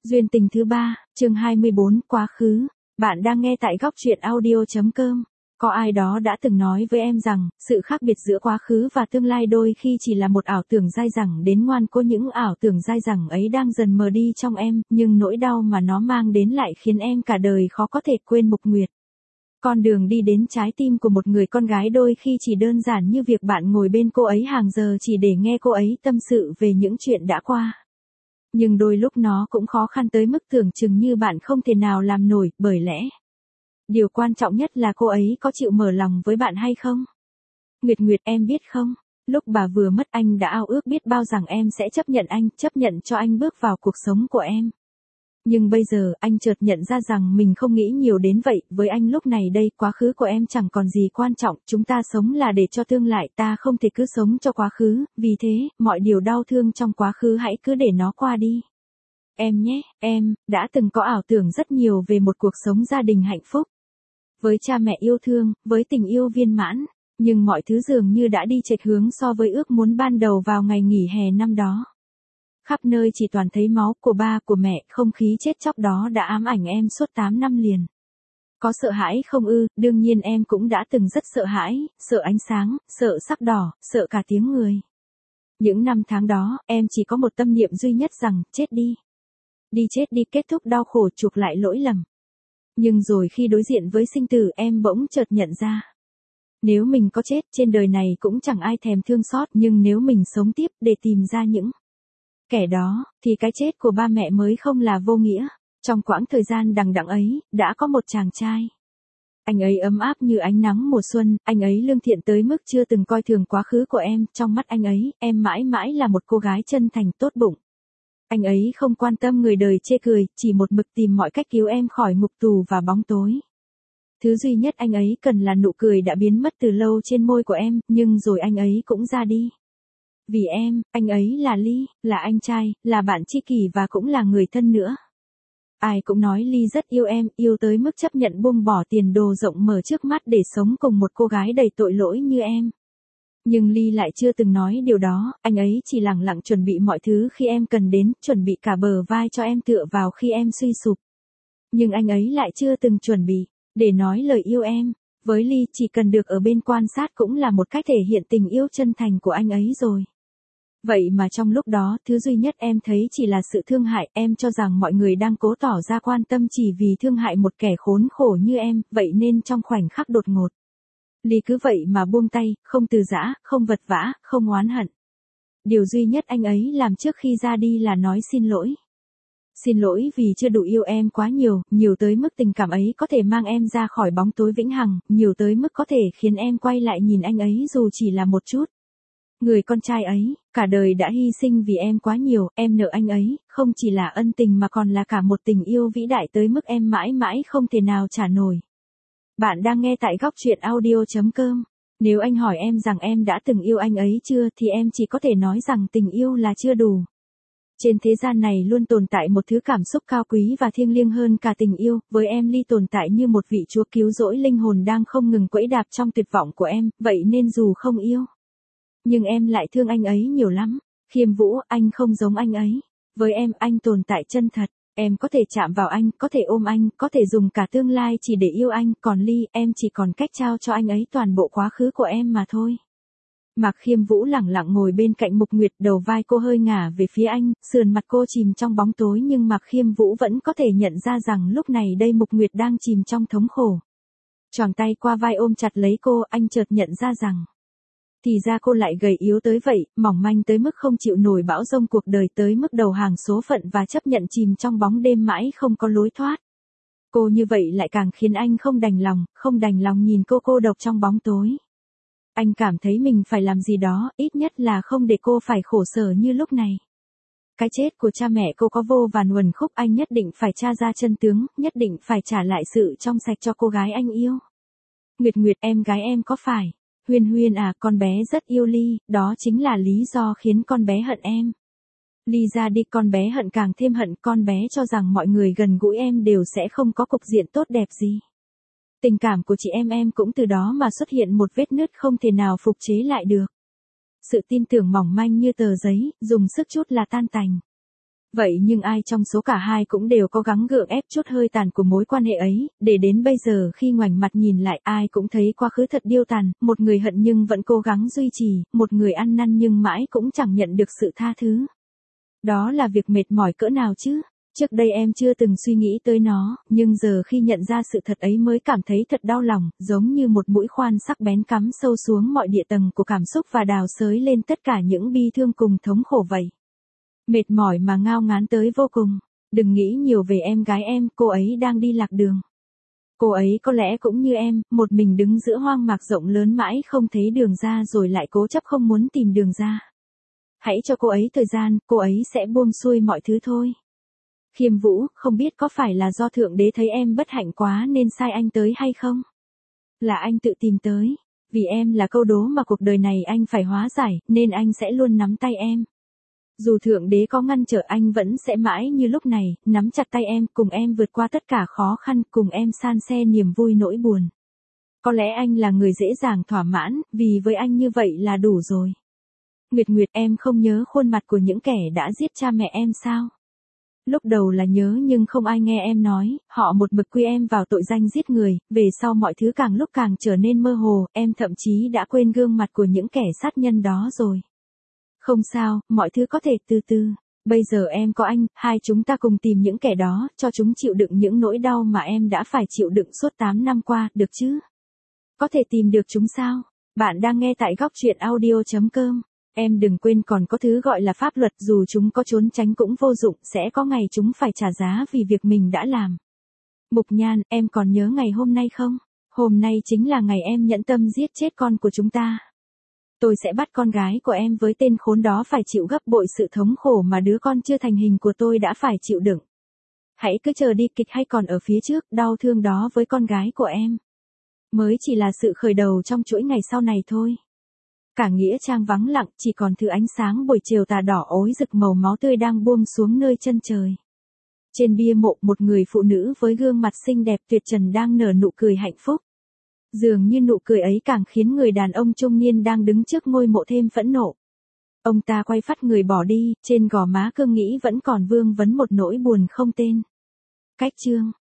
Duyên tình thứ 3, chương 24, quá khứ. Bạn đang nghe tại góc truyện audio.com. Có ai đó đã từng nói với em rằng, sự khác biệt giữa quá khứ và tương lai đôi khi chỉ là một ảo tưởng dai dẳng đến ngoan cố. Những ảo tưởng dai dẳng ấy đang dần mờ đi trong em, nhưng nỗi đau mà nó mang đến lại khiến em cả đời khó có thể quên. Mục Nguyệt. Con đường đi đến trái tim của một người con gái đôi khi chỉ đơn giản như việc bạn ngồi bên cô ấy hàng giờ chỉ để nghe cô ấy tâm sự về những chuyện đã qua. Nhưng đôi lúc nó cũng khó khăn tới mức tưởng chừng như bạn không thể nào làm nổi, bởi lẽ điều quan trọng nhất là cô ấy có chịu mở lòng với bạn hay không? Nguyệt Nguyệt, em biết không, lúc bà vừa mất anh đã ao ước biết bao rằng em sẽ chấp nhận anh, chấp nhận cho anh bước vào cuộc sống của em. Nhưng bây giờ anh chợt nhận ra rằng mình không nghĩ nhiều đến vậy. Với anh lúc này đây, quá khứ của em chẳng còn gì quan trọng. Chúng ta sống là để cho tương lai, ta không thể cứ sống cho quá khứ. Vì thế, mọi điều đau thương trong quá khứ hãy cứ để nó qua đi. Em nhé, em đã từng có ảo tưởng rất nhiều về một cuộc sống gia đình hạnh phúc. Với cha mẹ yêu thương, với tình yêu viên mãn. Nhưng mọi thứ dường như đã đi chệch hướng so với ước muốn ban đầu vào ngày nghỉ hè năm đó. Khắp nơi chỉ toàn thấy máu của ba của mẹ, không khí chết chóc đó đã ám ảnh em suốt 8 năm liền. Có sợ hãi không ư? Đương nhiên em cũng đã từng rất sợ hãi, sợ ánh sáng, sợ sắc đỏ, sợ cả tiếng người. Những năm tháng đó, em chỉ có một tâm niệm duy nhất rằng, chết đi. Đi chết đi, kết thúc đau khổ, chuộc lại lỗi lầm. Nhưng rồi khi đối diện với sinh tử, em bỗng chợt nhận ra. Nếu mình có chết, trên đời này cũng chẳng ai thèm thương xót, nhưng nếu mình sống tiếp để tìm ra những kẻ đó, thì cái chết của ba mẹ mới không là vô nghĩa. Trong quãng thời gian đằng đẵng ấy, đã có một chàng trai. Anh ấy ấm áp như ánh nắng mùa xuân, anh ấy lương thiện tới mức chưa từng coi thường quá khứ của em. Trong mắt anh ấy, em mãi mãi là một cô gái chân thành tốt bụng. Anh ấy không quan tâm người đời chê cười, chỉ một mực tìm mọi cách cứu em khỏi ngục tù và bóng tối. Thứ duy nhất anh ấy cần là nụ cười đã biến mất từ lâu trên môi của em, nhưng rồi anh ấy cũng ra đi. Vì em, anh ấy là Ly, là anh trai, là bạn tri kỷ và cũng là người thân nữa. Ai cũng nói Ly rất yêu em, yêu tới mức chấp nhận buông bỏ tiền đồ rộng mở trước mắt để sống cùng một cô gái đầy tội lỗi như em. Nhưng Ly lại chưa từng nói điều đó, anh ấy chỉ lẳng lặng chuẩn bị mọi thứ khi em cần đến, chuẩn bị cả bờ vai cho em tựa vào khi em suy sụp. Nhưng anh ấy lại chưa từng chuẩn bị để nói lời yêu em. Với Ly, chỉ cần được ở bên quan sát cũng là một cách thể hiện tình yêu chân thành của anh ấy rồi. Vậy mà trong lúc đó, thứ duy nhất em thấy chỉ là sự thương hại. Em cho rằng mọi người đang cố tỏ ra quan tâm chỉ vì thương hại một kẻ khốn khổ như em, vậy nên trong khoảnh khắc đột ngột, Ly cứ vậy mà buông tay, không từ giã, không vật vã, không oán hận. Điều duy nhất anh ấy làm trước khi ra đi là nói xin lỗi. Xin lỗi vì chưa đủ yêu em quá nhiều, nhiều tới mức tình cảm ấy có thể mang em ra khỏi bóng tối vĩnh hằng, nhiều tới mức có thể khiến em quay lại nhìn anh ấy dù chỉ là một chút. Người con trai ấy, cả đời đã hy sinh vì em quá nhiều, em nợ anh ấy, không chỉ là ân tình mà còn là cả một tình yêu vĩ đại tới mức em mãi mãi không thể nào trả nổi. Bạn đang nghe tại góc truyện audio.com. Nếu anh hỏi em rằng em đã từng yêu anh ấy chưa thì em chỉ có thể nói rằng tình yêu là chưa đủ. Trên thế gian này luôn tồn tại một thứ cảm xúc cao quý và thiêng liêng hơn cả tình yêu, với em Ly tồn tại như một vị chúa cứu rỗi linh hồn đang không ngừng quẫy đạp trong tuyệt vọng của em, vậy nên dù không yêu, nhưng em lại thương anh ấy nhiều lắm. Khiêm Vũ, anh không giống anh ấy. Với em, anh tồn tại chân thật. Em có thể chạm vào anh, có thể ôm anh, có thể dùng cả tương lai chỉ để yêu anh. Còn Ly, em chỉ còn cách trao cho anh ấy toàn bộ quá khứ của em mà thôi. Mạc Khiêm Vũ lẳng lặng ngồi bên cạnh Mục Nguyệt, đầu vai cô hơi ngả về phía anh, sườn mặt cô chìm trong bóng tối nhưng Mạc Khiêm Vũ vẫn có thể nhận ra rằng lúc này đây Mục Nguyệt đang chìm trong thống khổ. Choàng tay qua vai ôm chặt lấy cô, anh chợt nhận ra rằng thì ra cô lại gầy yếu tới vậy, mỏng manh tới mức không chịu nổi bão giông cuộc đời, tới mức đầu hàng số phận và chấp nhận chìm trong bóng đêm mãi không có lối thoát. Cô như vậy lại càng khiến anh không đành lòng nhìn cô cô độc trong bóng tối. Anh cảm thấy mình phải làm gì đó, ít nhất là không để cô phải khổ sở như lúc này. Cái chết của cha mẹ cô có vô vàn uẩn khúc, anh nhất định phải tra ra chân tướng, nhất định phải trả lại sự trong sạch cho cô gái anh yêu. Nguyệt Nguyệt, em gái em có phải? Huyên Huyên à, con bé rất yêu Ly, đó chính là lý do khiến con bé hận em. Ly ra đi, con bé hận càng thêm hận, con bé cho rằng mọi người gần gũi em đều sẽ không có cục diện tốt đẹp gì. Tình cảm của chị em cũng từ đó mà xuất hiện một vết nứt không thể nào phục chế lại được. Sự tin tưởng mỏng manh như tờ giấy, dùng sức chút là tan tành. Vậy nhưng ai trong số cả hai cũng đều cố gắng gượng ép chút hơi tàn của mối quan hệ ấy, để đến bây giờ khi ngoảnh mặt nhìn lại ai cũng thấy quá khứ thật điêu tàn, một người hận nhưng vẫn cố gắng duy trì, một người ăn năn nhưng mãi cũng chẳng nhận được sự tha thứ. Đó là việc mệt mỏi cỡ nào chứ? Trước đây em chưa từng suy nghĩ tới nó, nhưng giờ khi nhận ra sự thật ấy mới cảm thấy thật đau lòng, giống như một mũi khoan sắc bén cắm sâu xuống mọi địa tầng của cảm xúc và đào xới lên tất cả những bi thương cùng thống khổ vậy. Mệt mỏi mà ngao ngán tới vô cùng. Đừng nghĩ nhiều về em gái em, cô ấy đang đi lạc đường. Cô ấy có lẽ cũng như em, một mình đứng giữa hoang mạc rộng lớn mãi không thấy đường ra rồi lại cố chấp không muốn tìm đường ra. Hãy cho cô ấy thời gian, cô ấy sẽ buông xuôi mọi thứ thôi. Khiêm Vũ, không biết có phải là do Thượng Đế thấy em bất hạnh quá nên sai anh tới hay không? Là anh tự tìm tới. Vì em là câu đố mà cuộc đời này anh phải hóa giải, nên anh sẽ luôn nắm tay em. Dù Thượng Đế có ngăn trở anh vẫn sẽ mãi như lúc này, nắm chặt tay em, cùng em vượt qua tất cả khó khăn, cùng em san se niềm vui nỗi buồn. Có lẽ anh là người dễ dàng thỏa mãn, vì với anh như vậy là đủ rồi. Nguyệt Nguyệt, em không nhớ khuôn mặt của những kẻ đã giết cha mẹ em sao? Lúc đầu là nhớ nhưng không ai nghe em nói, họ một mực quy em vào tội danh giết người, về sau mọi thứ càng lúc càng trở nên mơ hồ, em thậm chí đã quên gương mặt của những kẻ sát nhân đó rồi. Không sao, mọi thứ có thể từ từ. Bây giờ em có anh, hai chúng ta cùng tìm những kẻ đó, cho chúng chịu đựng những nỗi đau mà em đã phải chịu đựng suốt 8 năm qua, được chứ? Có thể tìm được chúng sao? Bạn đang nghe tại góc truyện audio.com. Em đừng quên còn có thứ gọi là pháp luật, dù chúng có trốn tránh cũng vô dụng, sẽ có ngày chúng phải trả giá vì việc mình đã làm. Mục Nhan, em còn nhớ ngày hôm nay không? Hôm nay chính là ngày em nhẫn tâm giết chết con của chúng ta. Tôi sẽ bắt con gái của em với tên khốn đó phải chịu gấp bội sự thống khổ mà đứa con chưa thành hình của tôi đã phải chịu đựng. Hãy cứ chờ đi, kịch hay còn ở phía trước, đau thương đó với con gái của em mới chỉ là sự khởi đầu trong chuỗi ngày sau này thôi. Cả nghĩa trang vắng lặng, chỉ còn thứ ánh sáng buổi chiều tà đỏ ối rực màu máu tươi đang buông xuống nơi chân trời. Trên bia mộ, một người phụ nữ với gương mặt xinh đẹp tuyệt trần đang nở nụ cười hạnh phúc. Dường như nụ cười ấy càng khiến người đàn ông trung niên đang đứng trước ngôi mộ thêm phẫn nộ. Ông ta quay phắt người bỏ đi, trên gò má cương nghĩ vẫn còn vương vấn một nỗi buồn không tên. Cách chương